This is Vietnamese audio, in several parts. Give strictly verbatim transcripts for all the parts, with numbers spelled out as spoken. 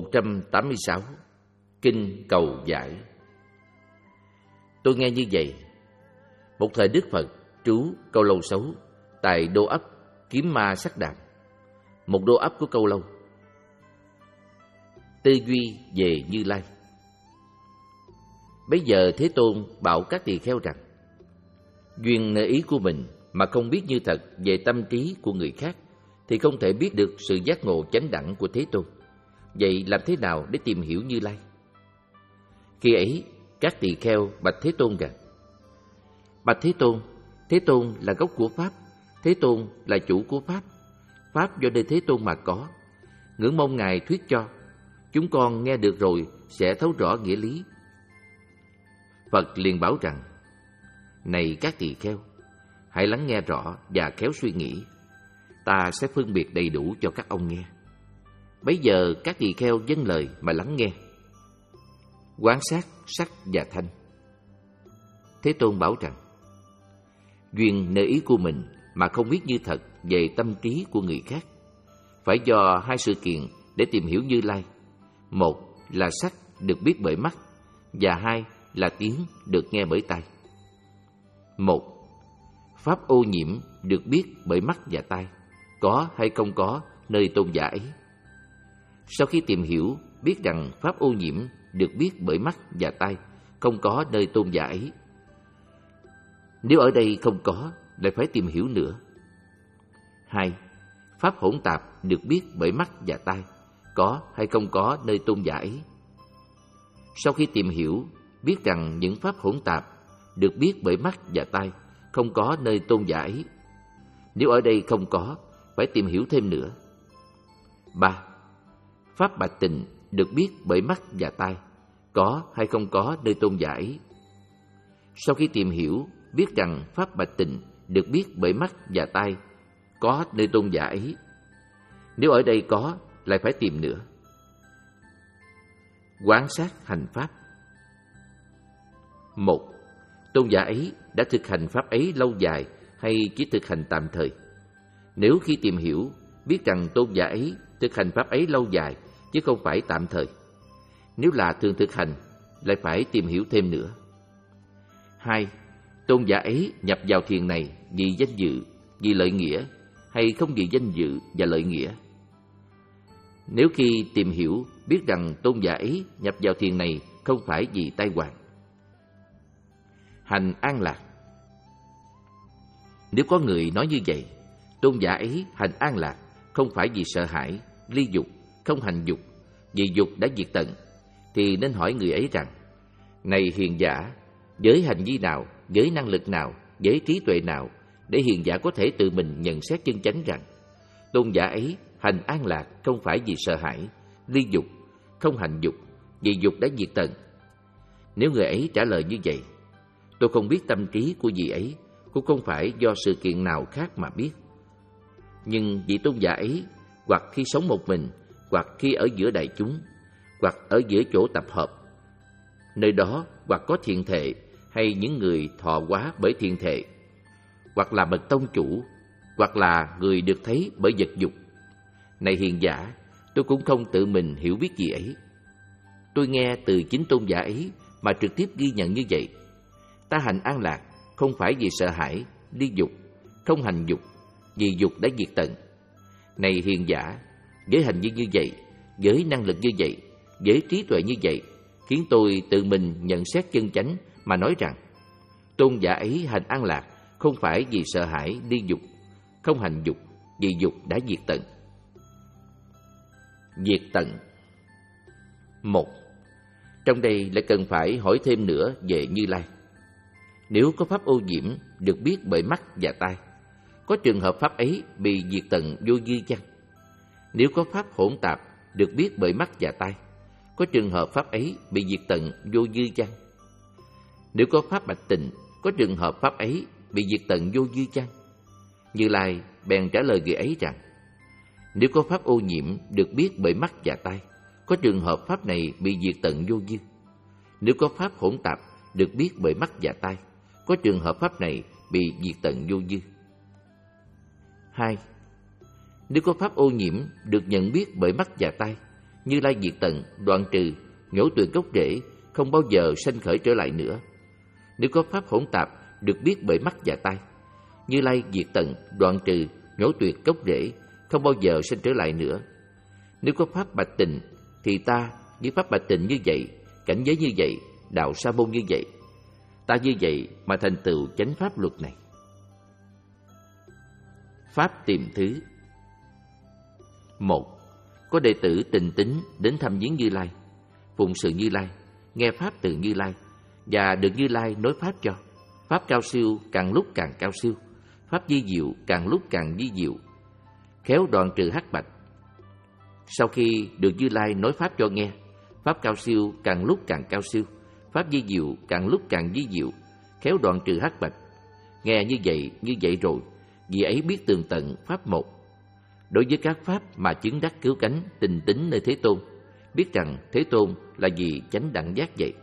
một trăm tám mươi sáu. Kinh Cầu Giải. Tôi nghe như vậy. Một thời Đức Phật trú Câu Lâu Xấu tại đô ấp Kiếm Ma Sắc Đàm, một đô ấp của Câu Lâu. Tư duy về Như Lai. Bây giờ Thế Tôn bảo các tỳ kheo rằng, duyên nơi ý của mình mà không biết như thật về tâm trí của người khác thì không thể biết được sự giác ngộ chánh đẳng của Thế Tôn. Vậy làm thế nào để tìm hiểu Như Lai? Khi ấy, các tỳ kheo bạch Thế Tôn rằng, bạch Thế Tôn, Thế Tôn là gốc của Pháp, Thế Tôn là chủ của Pháp, Pháp do nơi Thế Tôn mà có. Ngưỡng mong Ngài thuyết cho, chúng con nghe được rồi sẽ thấu rõ nghĩa lý. Phật liền bảo rằng, này các tỳ kheo, hãy lắng nghe rõ và khéo suy nghĩ, ta sẽ phân biệt đầy đủ cho các ông nghe. Bấy giờ các tỳ kheo vâng lời mà lắng nghe. Quán sát sắc và thanh. Thế Tôn bảo rằng, duyên nơi ý của mình mà không biết như thật về tâm trí của người khác, phải do hai sự kiện để tìm hiểu Như Lai. Một là sắc được biết bởi mắt, và hai là tiếng được nghe bởi tai. Một, pháp ô nhiễm được biết bởi mắt và tai, có hay không có nơi tôn giả ấy. Sau khi tìm hiểu, biết rằng pháp ô nhiễm được biết bởi mắt và tai, không có nơi tôn giả ấy. Nếu ở đây không có, lại phải tìm hiểu nữa. Hai, pháp hỗn tạp được biết bởi mắt và tai, có hay không có nơi tôn giả ấy. Sau khi tìm hiểu, biết rằng những pháp hỗn tạp được biết bởi mắt và tai, không có nơi tôn giả ấy. Nếu ở đây không có, phải tìm hiểu thêm nữa. Ba, pháp bạch tịnh được biết bởi mắt và tai, có hay không có nơi tôn giả ấy. Sau khi tìm hiểu, biết rằng pháp bạch tịnh được biết bởi mắt và tai, có nơi tôn giả ấy. Nếu ở đây có, lại phải tìm nữa. Quán sát hành pháp. Một, tôn giả ấy đã thực hành pháp ấy lâu dài hay chỉ thực hành tạm thời? Nếu khi tìm hiểu, biết rằng tôn giả ấy thực hành pháp ấy lâu dài chứ không phải tạm thời. Nếu là thường thực hành, lại phải tìm hiểu thêm nữa. Hai, tôn giả ấy nhập vào thiền này vì danh dự, vì lợi nghĩa, hay không vì danh dự và lợi nghĩa? Nếu khi tìm hiểu, biết rằng tôn giả ấy nhập vào thiền này không phải vì tai họa. Hành an lạc. Nếu có người nói như vậy, tôn giả ấy hành an lạc không phải vì sợ hãi, ly dục, không hành dục, vì dục đã diệt tận, thì nên hỏi người ấy rằng, này hiền giả, với hành vi nào, với năng lực nào, với trí tuệ nào, để hiền giả có thể tự mình nhận xét chân chánh rằng, tôn giả ấy hành an lạc không phải vì sợ hãi, ly dục, không hành dục, vì dục đã diệt tận? Nếu người ấy trả lời như vậy, tôi không biết tâm trí của vị ấy, cũng không phải do sự kiện nào khác mà biết. Nhưng vị tôn giả ấy, hoặc khi sống một mình, hoặc khi ở giữa đại chúng, hoặc ở giữa chỗ tập hợp, nơi đó hoặc có thiện thệ hay những người thọ hóa bởi thiện thệ, hoặc là bậc tông chủ, hoặc là người được thấy bởi vật dục. Này hiền giả, tôi cũng không tự mình hiểu biết gì ấy. Tôi nghe từ chính tôn giả ấy mà trực tiếp ghi nhận như vậy. Ta hành an lạc không phải vì sợ hãi, ly dục, không hành dục, vì dục đã diệt tận. Này hiền giả, với hành vi như vậy, với năng lực như vậy, với trí tuệ như vậy, khiến tôi tự mình nhận xét chân chánh mà nói rằng, tôn giả ấy hành an lạc không phải vì sợ hãi, ly dục, không hành dục, vì dục đã diệt tận. Diệt tận. Một, trong đây lại cần phải hỏi thêm nữa về Như Lai. Nếu có pháp ô nhiễm được biết bởi mắt và tai, có trường hợp pháp ấy bị diệt tận vô dư chăng? Nếu có pháp hỗn tạp được biết bởi mắt và tai, có trường hợp pháp ấy bị diệt tận vô dư chăng? Nếu có pháp bạch tịnh, có trường hợp pháp ấy bị diệt tận vô dư chăng? Như Lai bèn trả lời người ấy rằng, nếu có pháp ô nhiễm được biết bởi mắt và tai, có trường hợp pháp này bị diệt tận vô dư. Nếu có pháp hỗn tạp được biết bởi mắt và tai, có trường hợp pháp này bị diệt tận vô dư. Hai, nếu có pháp ô nhiễm được nhận biết bởi mắt và tai, Như Lai diệt tận, đoạn trừ, nhổ tuyệt gốc rễ, không bao giờ sanh khởi trở lại nữa. Nếu có pháp hỗn tạp được biết bởi mắt và tai, Như Lai diệt tận, đoạn trừ, nhổ tuyệt gốc rễ, không bao giờ sanh trở lại nữa. Nếu có pháp bạch tịnh, thì ta với pháp bạch tịnh như vậy, cảnh giới như vậy, đạo sa môn như vậy, ta như vậy mà thành tựu chánh pháp luật này. Pháp tìm thứ. Một. Có đệ tử tình tín đến thăm viếng Như Lai, phụng sự Như Lai, nghe pháp từ Như Lai và được Như Lai nói pháp cho. Pháp cao siêu càng lúc càng cao siêu, pháp vi diệu càng lúc càng vi diệu, khéo đoạn trừ hắc bạch. Sau khi được Như Lai nói pháp cho nghe, pháp cao siêu càng lúc càng cao siêu, pháp vi diệu càng lúc càng vi diệu, khéo đoạn trừ hắc bạch. Nghe như vậy, như vậy rồi, vì ấy biết tường tận pháp một. Đối với các pháp mà chứng đắc cứu cánh tình tín nơi Thế Tôn, biết rằng Thế Tôn là vì chánh đẳng giác vậy.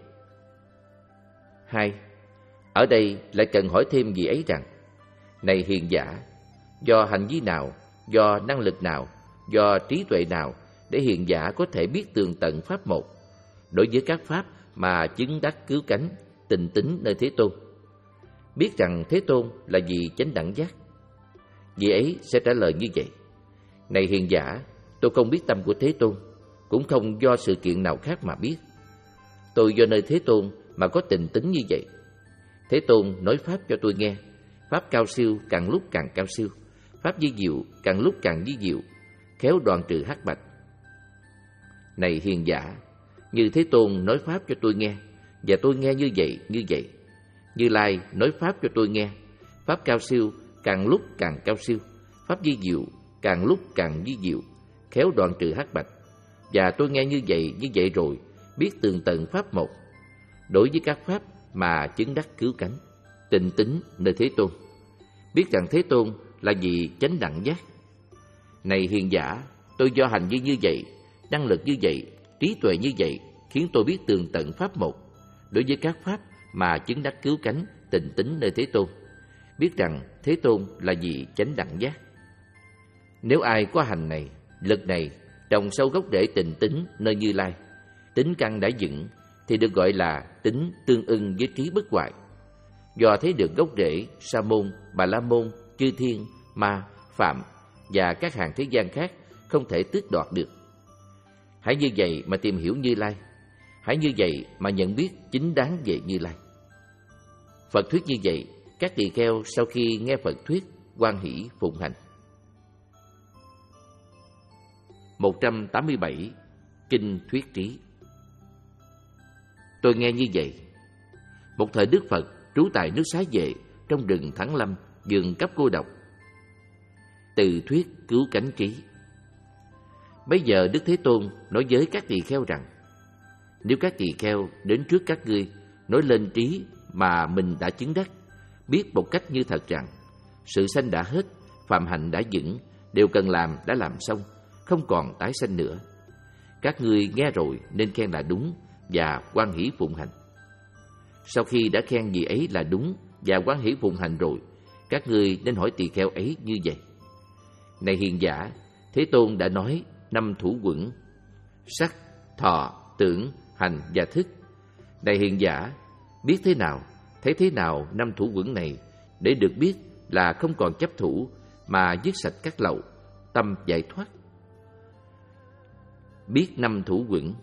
Hai. Ở đây lại cần hỏi thêm vị ấy rằng: này hiền giả, do hành vi nào, do năng lực nào, do trí tuệ nào để hiền giả có thể biết tường tận pháp một đối với các pháp mà chứng đắc cứu cánh tình tín nơi Thế Tôn, biết rằng Thế Tôn là vì chánh đẳng giác? Vị ấy sẽ trả lời như vậy: này hiền giả, tôi không biết tâm của Thế Tôn, cũng không do sự kiện nào khác mà biết. Tôi do nơi Thế Tôn mà có tình tín như vậy. Thế Tôn nói pháp cho tôi nghe, pháp cao siêu càng lúc càng cao siêu, pháp vi diệu càng lúc càng vi diệu, khéo đoạn trừ hắc bạch. Này hiền giả, như Thế Tôn nói pháp cho tôi nghe, và tôi nghe như vậy, như vậy. Như Lai nói pháp cho tôi nghe, pháp cao siêu càng lúc càng cao siêu, pháp vi diệu càng lúc càng vi diệu, khéo đoạn trừ hắc bạch. Và tôi nghe như vậy, như vậy rồi, biết tường tận pháp một đối với các pháp mà chứng đắc cứu cánh tình tín nơi Thế Tôn, biết rằng Thế Tôn là vì chánh đẳng giác. Này hiền giả, tôi do hành vi như vậy, năng lực như vậy, trí tuệ như vậy, khiến tôi biết tường tận pháp một đối với các pháp mà chứng đắc cứu cánh tình tín nơi Thế Tôn, biết rằng Thế Tôn là vì chánh đẳng giác. Nếu ai có hành này, lực này, trồng sâu gốc rễ tình tín nơi Như Lai, tính căn đã dựng, thì được gọi là tính tương ưng với trí bất hoại. Do thấy được gốc rễ, Sa môn, Bà La môn, chư thiên, ma, phạm và các hàng thế gian khác không thể tước đoạt được. Hãy như vậy mà tìm hiểu Như Lai, hãy như vậy mà nhận biết chính đáng về Như Lai. Phật thuyết như vậy, các tỳ kheo sau khi nghe Phật thuyết, hoan hỷ phụng hành. một trăm tám mươi bảy. Kinh Thuyết Trí. Tôi nghe như vậy. Một thời Đức Phật trú tại nước Xá Vệ, trong rừng Thắng Lâm, vườn cấp cô độc. Từ thuyết cứu cánh trí. Bây giờ Đức Thế Tôn nói với các tỳ kheo rằng: nếu các tỳ kheo đến trước các ngươi nói lên trí mà mình đã chứng đắc, biết một cách như thật rằng sự sanh đã hết, phạm hạnh đã vững, điều cần làm đã làm xong, không còn tái sanh nữa, các ngươi nghe rồi nên khen là đúng và hoan hỷ phụng hành. Sau khi đã khen gì ấy là đúng và hoan hỷ phụng hành rồi, các ngươi nên hỏi tỳ kheo ấy như vậy: này hiền giả, Thế Tôn đã nói năm thủ quẩn sắc, thọ, tưởng, hành và thức. Này hiền giả, biết thế nào, thấy thế nào năm thủ quẩn này, để được biết là không còn chấp thủ mà dứt sạch các lậu, tâm giải thoát. Biết năm thủ quẩn.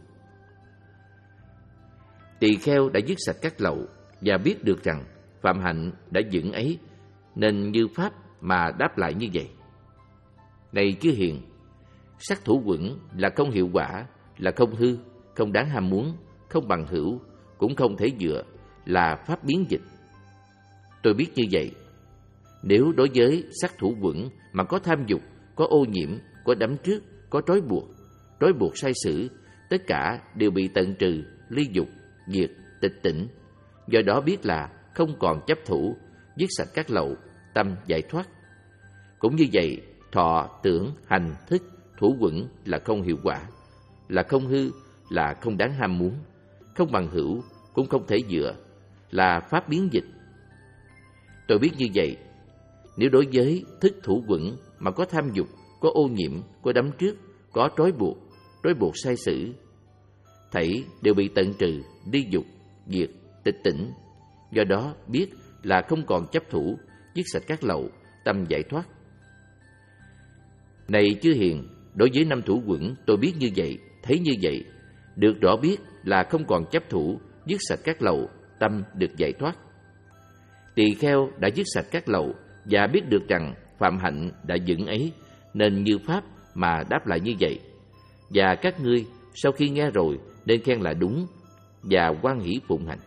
Tỳ kheo đã dứt sạch các lậu và biết được rằng phạm hạnh đã vững ấy, nên như pháp mà đáp lại như vậy: này chư hiền, sắc thủ quẩn là không hiệu quả, là không hư, không đáng ham muốn, không bằng hữu, cũng không thể dựa, là pháp biến dịch. Tôi biết như vậy. Nếu đối với sắc thủ quẩn mà có tham dục, có ô nhiễm, có đắm trước, có trói buộc, trói buộc sai sử, tất cả đều bị tận trừ, ly dục, diệt, tịch tỉnh. Do đó biết là không còn chấp thủ, dứt sạch các lậu, tâm giải thoát. Cũng như vậy, thọ, tưởng, hành, thức, thủ quẩn là không hiệu quả, là không hư, là không đáng ham muốn, không bằng hữu, cũng không thể dựa, là pháp biến dịch. Tôi biết như vậy. Nếu đối với thức thủ quẩn mà có tham dục, có ô nhiễm, có đắm trước, có trói buộc, trói buộc sai sử, thảy đều bị tận trừ, ly dục, diệt, tịch tỉnh. Do đó biết là không còn chấp thủ, dứt sạch các lậu, tâm giải thoát. Này chư hiền, đối với năm thủ quẩn, tôi biết như vậy, thấy như vậy, được rõ biết là không còn chấp thủ, dứt sạch các lậu, tâm được giải thoát. Tỳ kheo đã dứt sạch các lậu và biết được rằng phạm hạnh đã vững ấy, nên như pháp mà đáp lại như vậy. Và các ngươi sau khi nghe rồi nên khen là đúng và hoan hỷ phụng hành.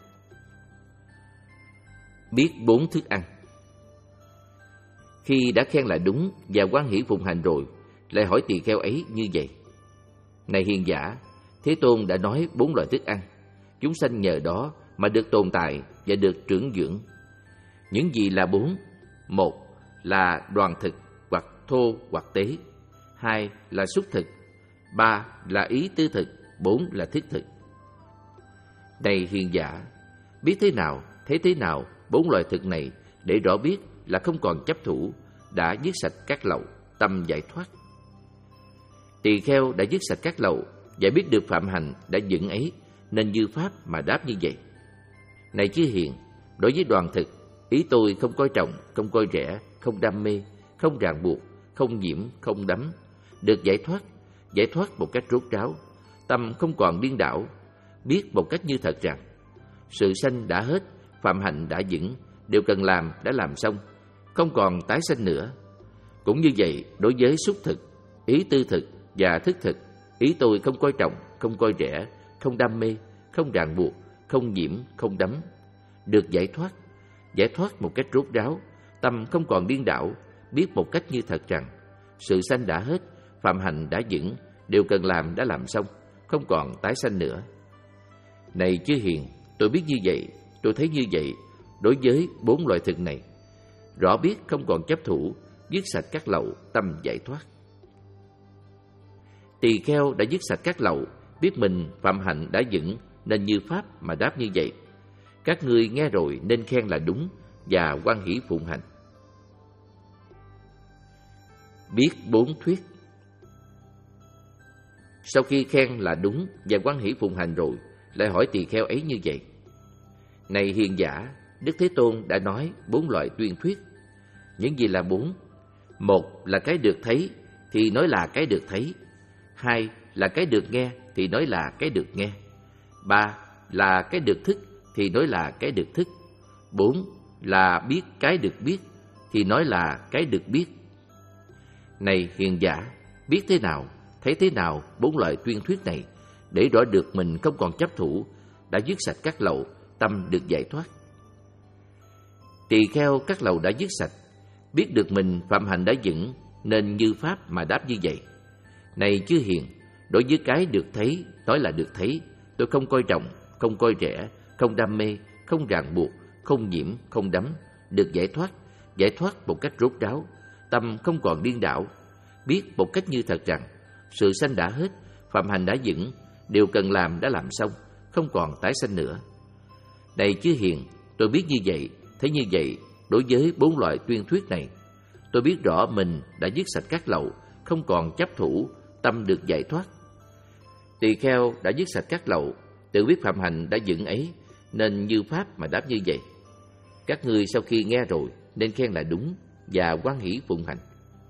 Biết bốn thức ăn. Khi đã khen là đúng và hoan hỷ phụng hành rồi, lại hỏi tỳ kheo ấy như vậy: Này hiền giả, Thế Tôn đã nói bốn loại thức ăn, chúng sanh nhờ đó mà được tồn tại và được trưởng dưỡng. Những gì là bốn? Một là đoàn thực, hoặc thô hoặc tế. Hai là xúc thực. Ba là ý tư thực. Bốn là thức thực. Này hiền giả, biết thế nào, thấy thế nào bốn loại thực này, để rõ biết là không còn chấp thủ, đã dứt sạch các lậu, tâm giải thoát. Tỳ kheo đã dứt sạch các lậu và biết được phạm hành đã vững ấy, nên như pháp mà đáp như vậy: Này chư hiền, đối với đoàn thực, ý tôi không coi trọng, không coi rẻ, không đam mê, không ràng buộc, không nhiễm, không đắm, được giải thoát, giải thoát một cách rốt ráo, tâm không còn điên đảo, biết một cách như thật rằng sự sanh đã hết, phạm hạnh đã vững, điều cần làm đã làm xong, không còn tái sanh nữa. Cũng như vậy, đối với xúc thực, ý tư thực và thức thực, ý tôi không coi trọng, không coi rẻ, không đam mê, không ràng buộc, không nhiễm, không đắm, được giải thoát, giải thoát một cách rốt ráo, tâm không còn điên đảo, biết một cách như thật rằng sự sanh đã hết, phạm hạnh đã vững, điều cần làm đã làm xong, không còn tái sanh nữa. Này chư hiền, tôi biết như vậy, tôi thấy như vậy, đối với bốn loại thực này, rõ biết không còn chấp thủ, dứt sạch các lậu, tâm giải thoát. Tỳ kheo đã dứt sạch các lậu, biết mình phạm hạnh đã vững, nên như pháp mà đáp như vậy: Các ngươi nghe rồi nên khen là đúng và hoan hỷ phụng hành. Biết bốn thuyết. Sau khi khen là đúng và hoan hỷ phụng hành rồi, lại hỏi tỳ kheo ấy như vậy: Này hiền giả, Đức Thế Tôn đã nói bốn loại tuyên thuyết. Những gì là bốn? Một là cái được thấy thì nói là cái được thấy. Hai là cái được nghe thì nói là cái được nghe. Ba là cái được thức thì nói là cái được thức. Bốn là biết cái được biết thì nói là cái được biết. Này hiền giả, biết thế nào, thấy thế nào bốn loại tuyên thuyết này, để rõ được mình không còn chấp thủ, đã dứt sạch các lậu, tâm được giải thoát. Tỳ kheo các lậu đã dứt sạch, biết được mình phạm hạnh đã vững, nên như pháp mà đáp như vậy: Này chư hiền, đối với cái được thấy, nói là được thấy, tôi không coi trọng, không coi rẻ, không đam mê, không ràng buộc, không nhiễm, không đắm, được giải thoát, giải thoát một cách rốt ráo, tâm không còn điên đảo, biết một cách như thật rằng sự sanh đã hết, phạm hành đã vững, điều cần làm đã làm xong, không còn tái sanh nữa. Này chư hiền, tôi biết như vậy, thấy như vậy, đối với bốn loại tuyên thuyết này, tôi biết rõ mình đã dứt sạch các lậu, không còn chấp thủ, tâm được giải thoát. Tỳ kheo đã dứt sạch các lậu, tự biết phạm hành đã vững ấy, nên như pháp mà đáp như vậy: Các ngươi sau khi nghe rồi nên khen là đúng và hoan hỷ phụng hành.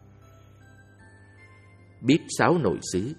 Biết sáu nội xứ.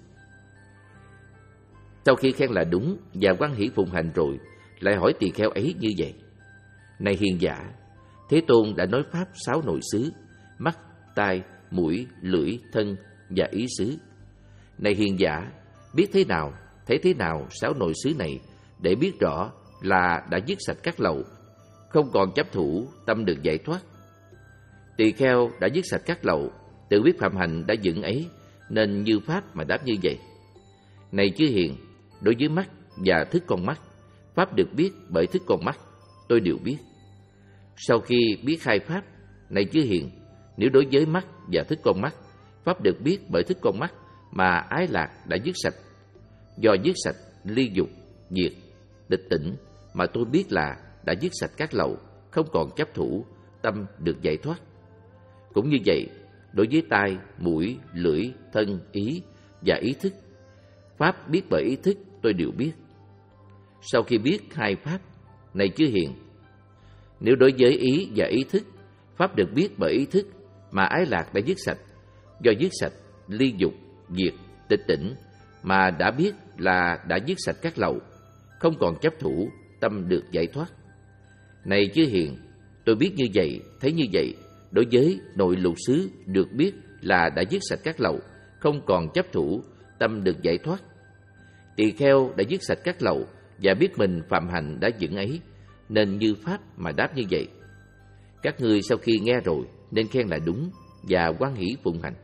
Sau khi khen là đúng và hoan hỷ phụng hành rồi, lại hỏi tỳ kheo ấy như vậy: Này hiền giả, Thế Tôn đã nói pháp sáu nội xứ: mắt, tai, mũi, lưỡi, thân và ý xứ. Này hiền giả, biết thế nào, thấy thế nào sáu nội xứ này, để biết rõ là đã dứt sạch các lậu, không còn chấp thủ, tâm được giải thoát. Tỳ kheo đã dứt sạch các lậu, tự biết phạm hành đã vững ấy, nên như pháp mà đáp như vậy: Này chư hiền, đối với mắt và thức con mắt, pháp được biết bởi thức con mắt, tôi đều biết. Sau khi biết hai pháp, này chư hiền, nếu đối với mắt và thức con mắt, pháp được biết bởi thức con mắt mà ái lạc đã dứt sạch, do dứt sạch ly dục, diệt, tịch tỉnh, mà tôi biết là đã dứt sạch các lậu, không còn chấp thủ, tâm được giải thoát. Cũng như vậy, đối với tai, mũi, lưỡi, thân, ý và ý thức, pháp biết bởi ý thức tôi đều biết. Sau khi biết hai pháp, này chư hiền, nếu đối với ý và ý thức, pháp được biết bởi ý thức mà ái lạc đã dứt sạch, do dứt sạch ly dục, diệt, tịch tỉnh mà đã biết là đã dứt sạch các lậu, không còn chấp thủ, tâm được giải thoát. Này chư hiền, tôi biết như vậy, thấy như vậy, đối với nội lục xứ được biết là đã dứt sạch các lậu, không còn chấp thủ, tâm được giải thoát. Tỳ kheo đã dứt sạch các lậu và biết mình phạm hạnh đã vững ấy, nên như pháp mà đáp như vậy. Các ngươi sau khi nghe rồi nên khen là đúng và hoan hỷ phụng hành.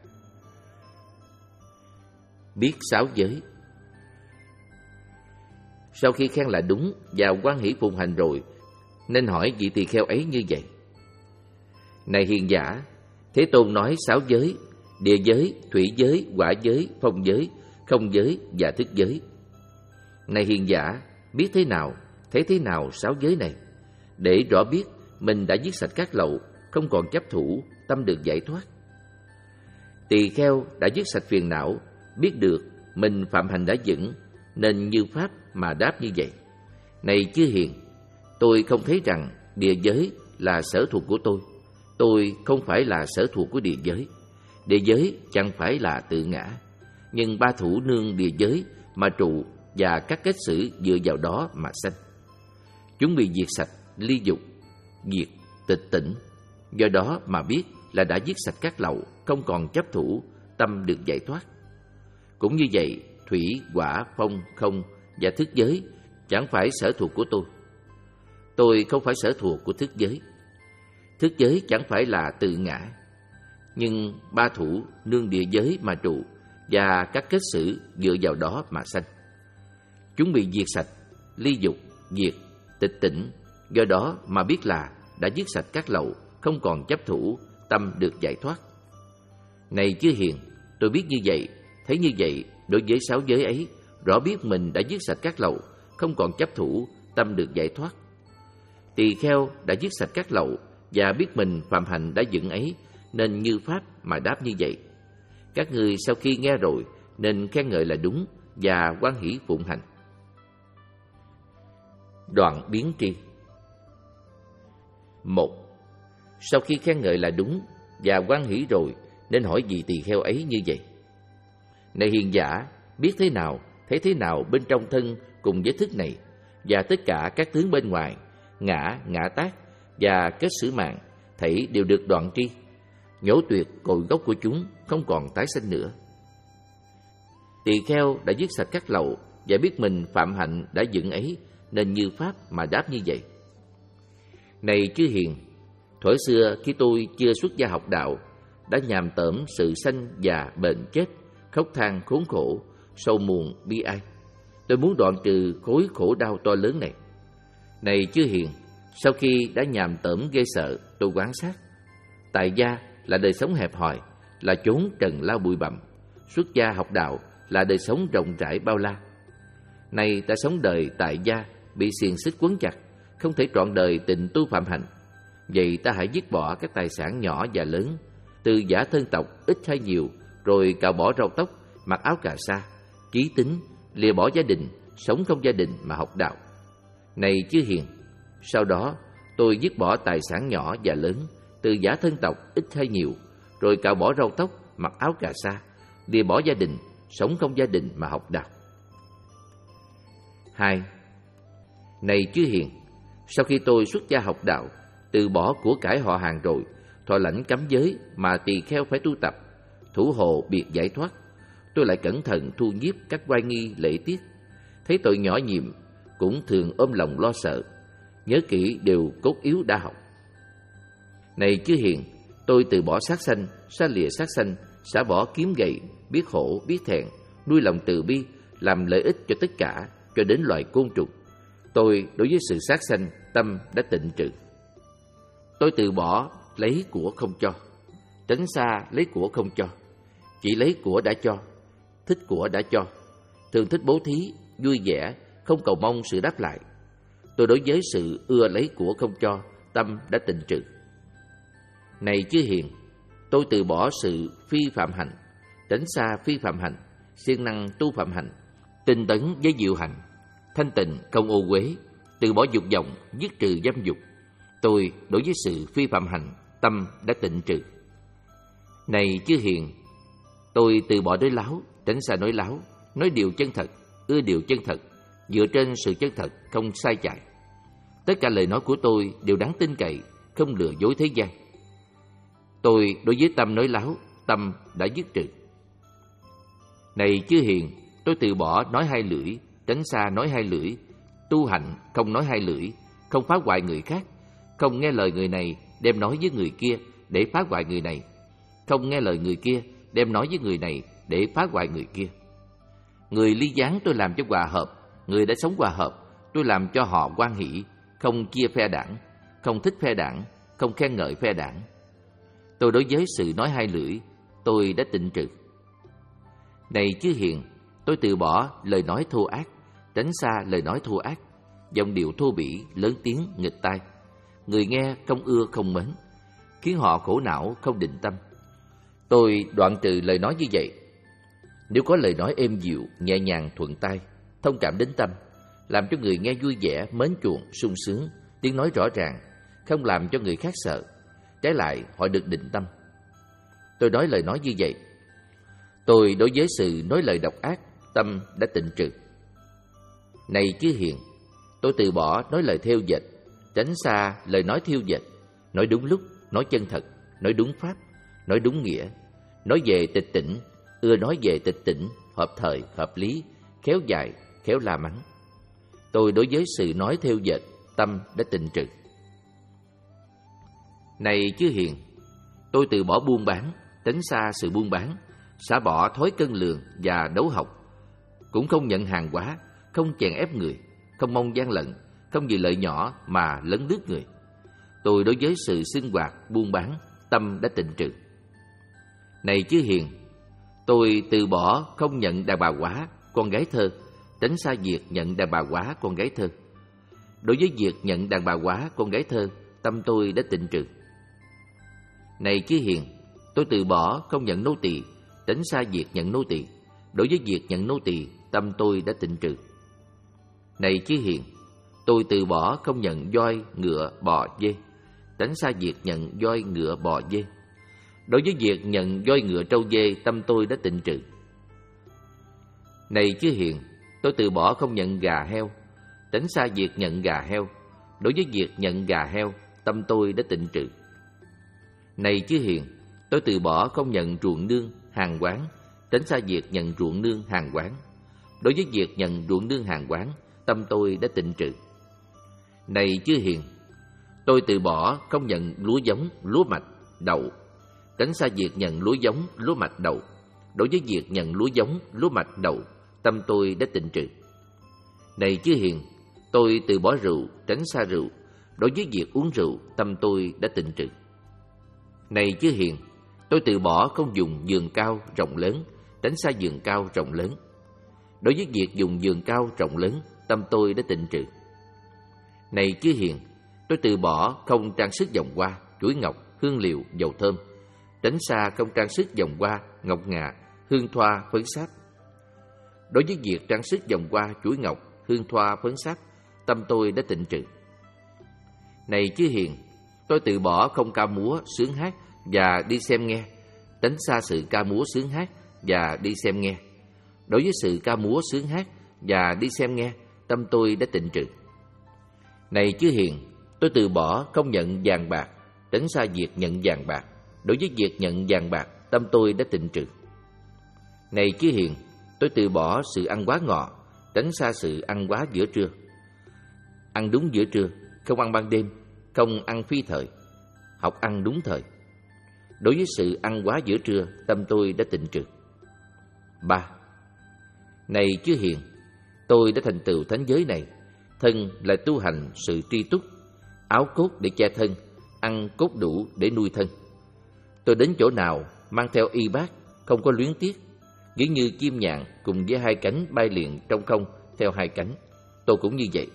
Biết sáu giới. Sau khi khen là đúng và hoan hỷ phụng hành rồi, nên hỏi vị tỳ kheo ấy như vậy: Này hiền giả, Thế Tôn nói sáu giới: địa giới, thủy giới, hỏa giới, phong giới, không giới và thức giới. Này hiền giả, biết thế nào, thấy thế nào sáu giới này, để rõ biết mình đã dứt sạch các lậu, không còn chấp thủ, tâm được giải thoát. Tỳ kheo đã dứt sạch phiền não, biết được mình phạm hành đã vững, nên như pháp mà đáp như vậy: Này chư hiền, tôi không thấy rằng địa giới là sở thuộc của tôi. Tôi không phải là sở thuộc của địa giới. Địa giới chẳng phải là tự ngã, nhưng ba thủ nương địa giới mà trụ và các kết xử dựa vào đó mà sanh. Chúng bị diệt sạch, ly dục, diệt, tịch tỉnh, do đó mà biết là đã dứt sạch các lậu, không còn chấp thủ, tâm được giải thoát. Cũng như vậy, thủy, hỏa, phong, không và thức giới chẳng phải sở thuộc của tôi. Tôi không phải sở thuộc của thức giới. Thức giới chẳng phải là tự ngã, nhưng ba thủ nương địa giới mà trụ và các kết xử dựa vào đó mà sanh. Chúng bị diệt sạch, ly dục, diệt, tịch tỉnh, do đó mà biết là đã dứt sạch các lậu, không còn chấp thủ, tâm được giải thoát. Này chư hiền, tôi biết như vậy, thấy như vậy, đối với sáu giới ấy, rõ biết mình đã dứt sạch các lậu, không còn chấp thủ, tâm được giải thoát. Tỳ kheo đã dứt sạch các lậu và biết mình phạm hạnh đã vững ấy, nên như pháp mà đáp như vậy. Các ngươi sau khi nghe rồi nên khen ngợi là đúng và hoan hỷ phụng hành. Đoạn biến tri. Một. Sau khi khen ngợi là đúng và hoan hỷ rồi nên hỏi vị tỳ kheo ấy như vậy: Này hiền giả, biết thế nào, thấy thế nào bên trong thân cùng với thức này và tất cả các tướng bên ngoài, ngã, ngã tác và kết xử mạng, thảy đều được đoạn tri, nhổ tuyệt cội gốc của chúng, không còn tái sinh nữa. Tỳ kheo đã dứt sạch các lậu và biết mình phạm hạnh đã vững ấy, nên như pháp mà đáp như vậy: Này chư hiền, thuở xưa khi tôi chưa xuất gia học đạo, đã nhàm tởm sự sanh già bệnh chết, khóc than khốn khổ, sầu muộn bi ai. Tôi muốn đoạn trừ khối khổ đau to lớn này. Này chư hiền, sau khi đã nhàm tởm ghê sợ, tôi quan sát tại gia là đời sống hẹp hòi, là chốn trần lao bụi bặm. Xuất gia học đạo là đời sống rộng rãi bao la. Nay ta sống đời tại gia, bị xiềng xích quấn chặt, không thể trọn đời tịnh tu phạm hạnh. Vậy ta hãy dứt bỏ các tài sản nhỏ và lớn, từ giả thân tộc ít hay nhiều, rồi cạo bỏ râu tóc, mặc áo cà sa, chí tính, lìa bỏ gia đình, sống không gia đình mà học đạo. Này chư hiền, sau đó tôi dứt bỏ tài sản nhỏ và lớn, từ giả thân tộc ít hay nhiều, rồi cạo bỏ râu tóc, mặc áo cà sa, lìa bỏ gia đình, sống không gia đình mà học đạo. Hai. Này chư hiền, sau khi tôi xuất gia học đạo, từ bỏ của cải họ hàng rồi, thọ lãnh cấm giới mà tỳ kheo phải tu tập, thủ hộ biệt giải thoát, tôi lại cẩn thận thu nhiếp các oai nghi lễ tiết, thấy tội nhỏ nhiệm cũng thường ôm lòng lo sợ, nhớ kỹ điều cốt yếu đã học. Này chư hiền, tôi từ bỏ sát sanh, xa lìa sát sanh, xả bỏ kiếm gậy, biết khổ, biết thẹn, nuôi lòng từ bi, làm lợi ích cho tất cả, cho đến loài côn trùng. Tôi đối với sự sát sanh, tâm đã tịnh trừ. Tôi từ bỏ lấy của không cho, tránh xa lấy của không cho, chỉ lấy của đã cho, thích của đã cho, thường thích bố thí, vui vẻ, không cầu mong sự đáp lại. Tôi đối với sự ưa lấy của không cho, tâm đã tịnh trừ. Này chư hiền, tôi từ bỏ sự phi phạm hạnh, tránh xa phi phạm hạnh, siêng năng tu phạm hạnh, tinh tấn với diệu hạnh, thanh tịnh không ô uế, từ bỏ dục vọng, dứt trừ dâm dục. Tôi đối với sự phi phạm hạnh, tâm đã tịnh trừ. Này chư hiền, tôi từ bỏ nói láo, tránh xa nói láo, nói điều chân thật, ưa điều chân thật, dựa trên sự chân thật, không sai chạy. Tất cả lời nói của tôi đều đáng tin cậy, không lừa dối thế gian. Tôi đối với tâm nói láo, tâm đã dứt trừ. Này chư hiền, tôi từ bỏ nói hai lưỡi, tránh xa nói hai lưỡi, tu hạnh không nói hai lưỡi, không phá hoại người khác, không nghe lời người này đem nói với người kia để phá hoại người này, không nghe lời người kia đem nói với người này để phá hoại người kia. Người ly gián tôi làm cho hòa hợp, người đã sống hòa hợp tôi làm cho họ hoan hỷ, không chia phe đảng, không thích phe đảng, không khen ngợi phe đảng. Tôi đối với sự nói hai lưỡi, tôi đã tịnh trừ. Này chư hiền, tôi từ bỏ lời nói thô ác, tránh xa lời nói thô ác, giọng điệu thô bỉ, lớn tiếng, nghịch tai. Người nghe không ưa không mến, khiến họ khổ não không định tâm. Tôi đoạn trừ lời nói như vậy. Nếu có lời nói êm dịu, nhẹ nhàng, thuận tai, thông cảm đến tâm, làm cho người nghe vui vẻ, mến chuộng, sung sướng, tiếng nói rõ ràng, không làm cho người khác sợ, trái lại họ được định tâm. Tôi nói lời nói như vậy. Tôi đối với sự nói lời độc ác, tâm đã tịnh trừ. Này chư hiền, tôi từ bỏ nói lời thêu dệt, tránh xa lời nói thêu dệt, nói đúng lúc, nói chân thật, nói đúng pháp, nói đúng nghĩa, nói về tịch tỉnh, ưa nói về tịch tỉnh, hợp thời, hợp lý, khéo dài, khéo la mắng. Tôi đối với sự nói thêu dệt, tâm đã tịnh trừ. Này chư hiền, tôi từ bỏ buôn bán, tránh xa sự buôn bán, xả bỏ thói cân lường và đấu học, cũng không nhận hàng hóa, không chèn ép người, không mong gian lận, không vì lợi nhỏ mà lấn lướt người. Tôi đối với sự sinh hoạt, buôn bán, tâm đã tịnh trừ. Này chư hiền, tôi từ bỏ không nhận đàn bà quá, con gái thơ, tránh xa việc nhận đàn bà quá, con gái thơ. Đối với việc nhận đàn bà quá, con gái thơ, tâm tôi đã tịnh trừ. Này chư hiền, tôi từ bỏ không nhận nô tỳ, tránh xa việc nhận nô tỳ. Đối với việc nhận nô tỳ, tâm tôi đã tịnh trừ. Này chư hiền, tôi từ bỏ không nhận voi, ngựa, bò, dê, tránh xa việc nhận voi, ngựa, bò, dê. Đối với việc nhận voi, ngựa, trâu, dê, tâm tôi đã tịnh trừ. Này chư hiền, tôi từ bỏ không nhận gà, heo, tránh xa việc nhận gà, heo. Đối với việc nhận gà, heo, tâm tôi đã tịnh trừ. Này chư hiền, tôi từ bỏ không nhận ruộng nương, hàng quán, tránh xa việc nhận ruộng nương, hàng quán. Đối với việc nhận ruộng nương, hàng quán, tâm tôi đã tịnh trừ. Này chư hiền, tôi từ bỏ không nhận lúa giống, lúa mạch, đậu, tránh xa việc nhận lúa giống, lúa mạch, đậu. Đối với việc nhận lúa giống, lúa mạch, đậu, tâm tôi đã tịnh trừ. Này chư hiền, tôi từ bỏ rượu, tránh xa rượu. Đối với việc uống rượu, tâm tôi đã tịnh trừ. Này chư hiền, tôi từ bỏ không dùng giường cao, rộng lớn, tránh xa giường cao, rộng lớn. Đối với việc dùng giường cao, rộng lớn, tâm tôi đã tịnh trừ. Này chư hiền, tôi từ bỏ không trang sức vòng hoa, chuỗi ngọc, hương liệu, dầu thơm, tránh xa không trang sức vòng hoa, ngọc ngà, hương thoa, phấn sáp. Đối với việc trang sức vòng hoa, chuỗi ngọc, hương thoa, phấn sáp, tâm tôi đã tịnh trừ. Này chư hiền, tôi từ bỏ không ca múa, sướng hát và đi xem nghe, tránh xa sự ca múa, sướng hát và đi xem nghe. Đối với sự ca múa, sướng hát và đi xem nghe, tâm tôi đã tịnh trừ. Này chư hiền, tôi từ bỏ không nhận vàng bạc, tránh xa việc nhận vàng bạc. Đối với việc nhận vàng bạc, tâm tôi đã tịnh trừ. Này chư hiền, tôi từ bỏ sự ăn quá ngọ, tránh xa sự ăn quá giữa trưa. Ăn đúng giữa trưa, không ăn ban đêm, không ăn phi thời, học ăn đúng thời. Đối với sự ăn quá giữa trưa, tâm tôi đã tịnh trừ. Ba. Này chư hiền, tôi đã thành tựu thánh giới này. Thân là tu hành sự tri túc, áo cốt để che thân, ăn cốt đủ để nuôi thân. Tôi đến chỗ nào mang theo y bát, không có luyến tiếc, nghĩ như chim nhạn cùng với hai cánh bay liền trong không theo hai cánh. Tôi cũng như vậy.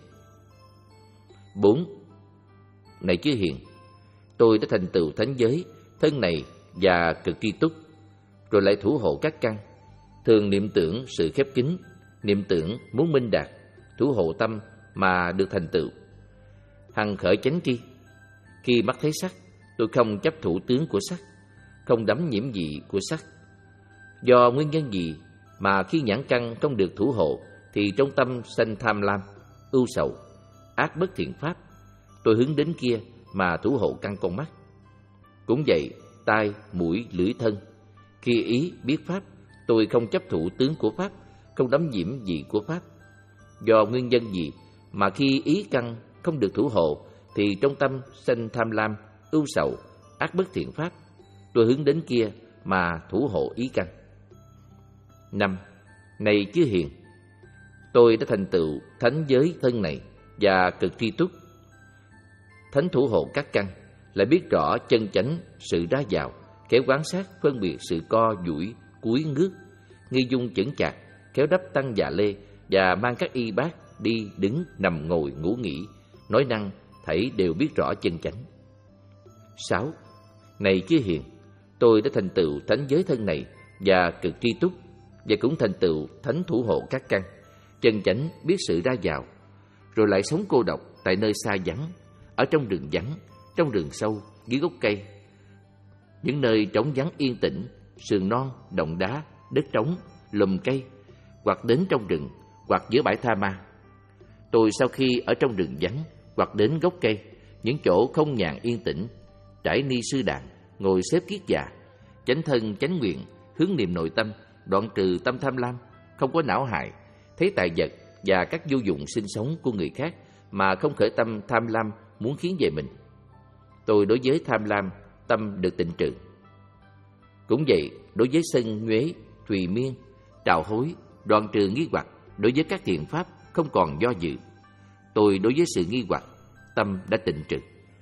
Bốn. Này chư hiền, tôi đã thành tựu thánh giới, thân này và cực tri túc, rồi lại thủ hộ các căn, thường niệm tưởng sự khép kín, niệm tưởng muốn minh đạt, thủ hộ tâm mà được thành tựu. Hằng khởi chánh tri, khi mắt thấy sắc, tôi không chấp thủ tướng của sắc, không đắm nhiễm dị của sắc. Do nguyên nhân gì mà khi nhãn căn không được thủ hộ thì trong tâm sanh tham lam, ưu sầu, ác bất thiện pháp, tôi hướng đến kia mà thủ hộ căn con mắt. Cũng vậy, tai, mũi, lưỡi, thân, khi ý biết pháp, tôi không chấp thủ tướng của pháp, không đắm nhiễm dị của pháp. Do nguyên nhân gì mà khi ý căn không được thủ hộ thì trong tâm sanh tham lam, ưu sầu, ác bất thiện pháp, tôi hướng đến kia mà thủ hộ ý căn. Năm. Này chư hiền, tôi đã thành tựu thánh giới thân này và cực tri túc. Thánh thủ hộ các căn, lại biết rõ chân chánh sự ra vào, khéo quán sát phân biệt sự co duỗi, cúi ngước, nghi dung chững chạc, khéo đắp tăng già lê và mang các y bát đi đứng nằm ngồi ngủ nghỉ, nói năng thảy đều biết rõ chân chánh. Sáu. Này chư hiền, tôi đã thành tựu thánh giới thân này và cực tri túc, và cũng thành tựu thánh thủ hộ các căn, chân chánh biết sự ra vào, rồi lại sống cô độc tại nơi xa vắng, ở trong rừng vắng, trong rừng sâu, dưới gốc cây, những nơi trống vắng yên tĩnh, sườn non, động đá, đất trống, lùm cây, hoặc đến trong rừng, hoặc giữa bãi tha ma. Tôi sau khi ở trong rừng vắng, hoặc đến gốc cây, những chỗ không nhàn yên tĩnh, trải ni sư đàn, ngồi xếp kiết già, chánh thân chánh nguyện, hướng niệm nội tâm, đoạn trừ tâm tham lam, không có não hại, thấy tài vật và các vô dụng sinh sống của người khác mà không khởi tâm tham lam muốn khiến về mình. Tôi đối với tham lam, tâm được tịnh trừ. Cũng vậy, đối với sân nhuế, thùy miên, trào hối, đoạn trừ nghi hoặc, đối với các thiện pháp không còn do dự. Tôi đối với sự nghi hoặc, tâm đã tịnh trừ.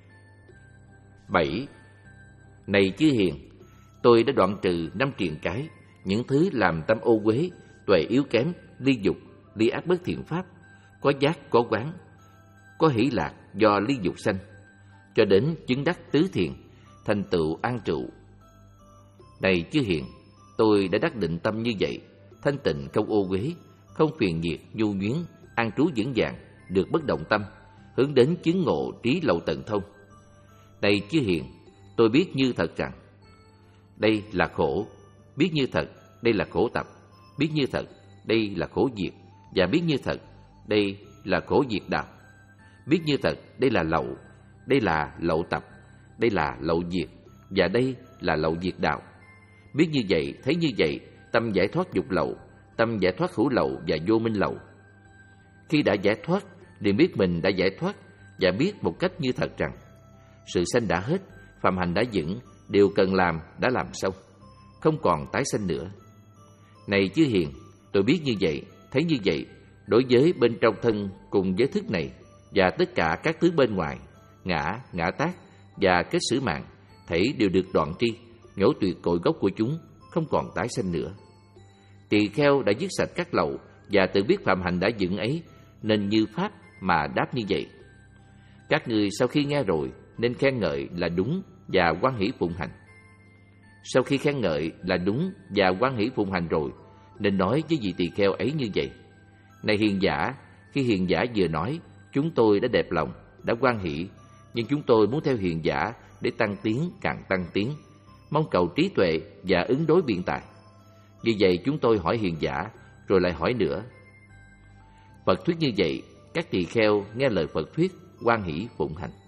Bảy. Này chư hiền, tôi đã đoạn trừ năm triền cái, những thứ làm tâm ô uế, tuệ yếu kém, ly dục, ly ác bất thiện pháp, có giác, có quán, có hỷ lạc do ly dục sanh, cho đến chứng đắc tứ thiền, thành tựu an trụ. Này chư hiền, tôi đã đắc định tâm như vậy, thanh tịnh không ô uế, không phiền nhiệt, nhu nhuyến, an trú vững vàng, được bất động tâm, hướng đến chứng ngộ trí lậu tận thông. Này chư hiền, tôi biết như thật rằng đây là khổ, biết như thật đây là khổ tập, biết như thật đây là khổ diệt, và biết như thật đây là khổ diệt đạo. Biết như thật đây là lậu, đây là lậu tập, đây là lậu diệt, và đây là lậu diệt đạo. Biết như vậy, thấy như vậy, tâm giải thoát dục lậu, tâm giải thoát hữu lậu và vô minh lậu. Khi đã giải thoát, liền biết mình đã giải thoát, và biết một cách như thật rằng sự sanh đã hết, phạm hành đã vững, điều cần làm đã làm xong, không còn tái sanh nữa. Này chư hiền, tôi biết như vậy, thấy như vậy, đối với bên trong thân cùng với thức này và tất cả các thứ bên ngoài, ngã, ngã tác và kết xử mạng, thảy đều được đoạn tri, nhổ tuyệt cội gốc của chúng, không còn tái sanh nữa. Tỳ kheo đã dứt sạch các lậu và tự biết phạm hành đã vững ấy, nên như pháp mà đáp như vậy. Các người sau khi nghe rồi nên khen ngợi là đúng và hoan hỷ phụng hành. Sau khi khen ngợi là đúng và hoan hỷ phụng hành rồi, nên nói với vị tỳ kheo ấy như vậy: Này hiền giả, khi hiền giả vừa nói, chúng tôi đã đẹp lòng, đã hoan hỷ, nhưng chúng tôi muốn theo hiền giả để tăng tiến càng tăng tiến, mong cầu trí tuệ và ứng đối biện tài. Vì vậy chúng tôi hỏi hiền giả, rồi lại hỏi nữa. Phật thuyết như vậy, các tỳ kheo nghe lời Phật thuyết, hoan hỷ phụng hành.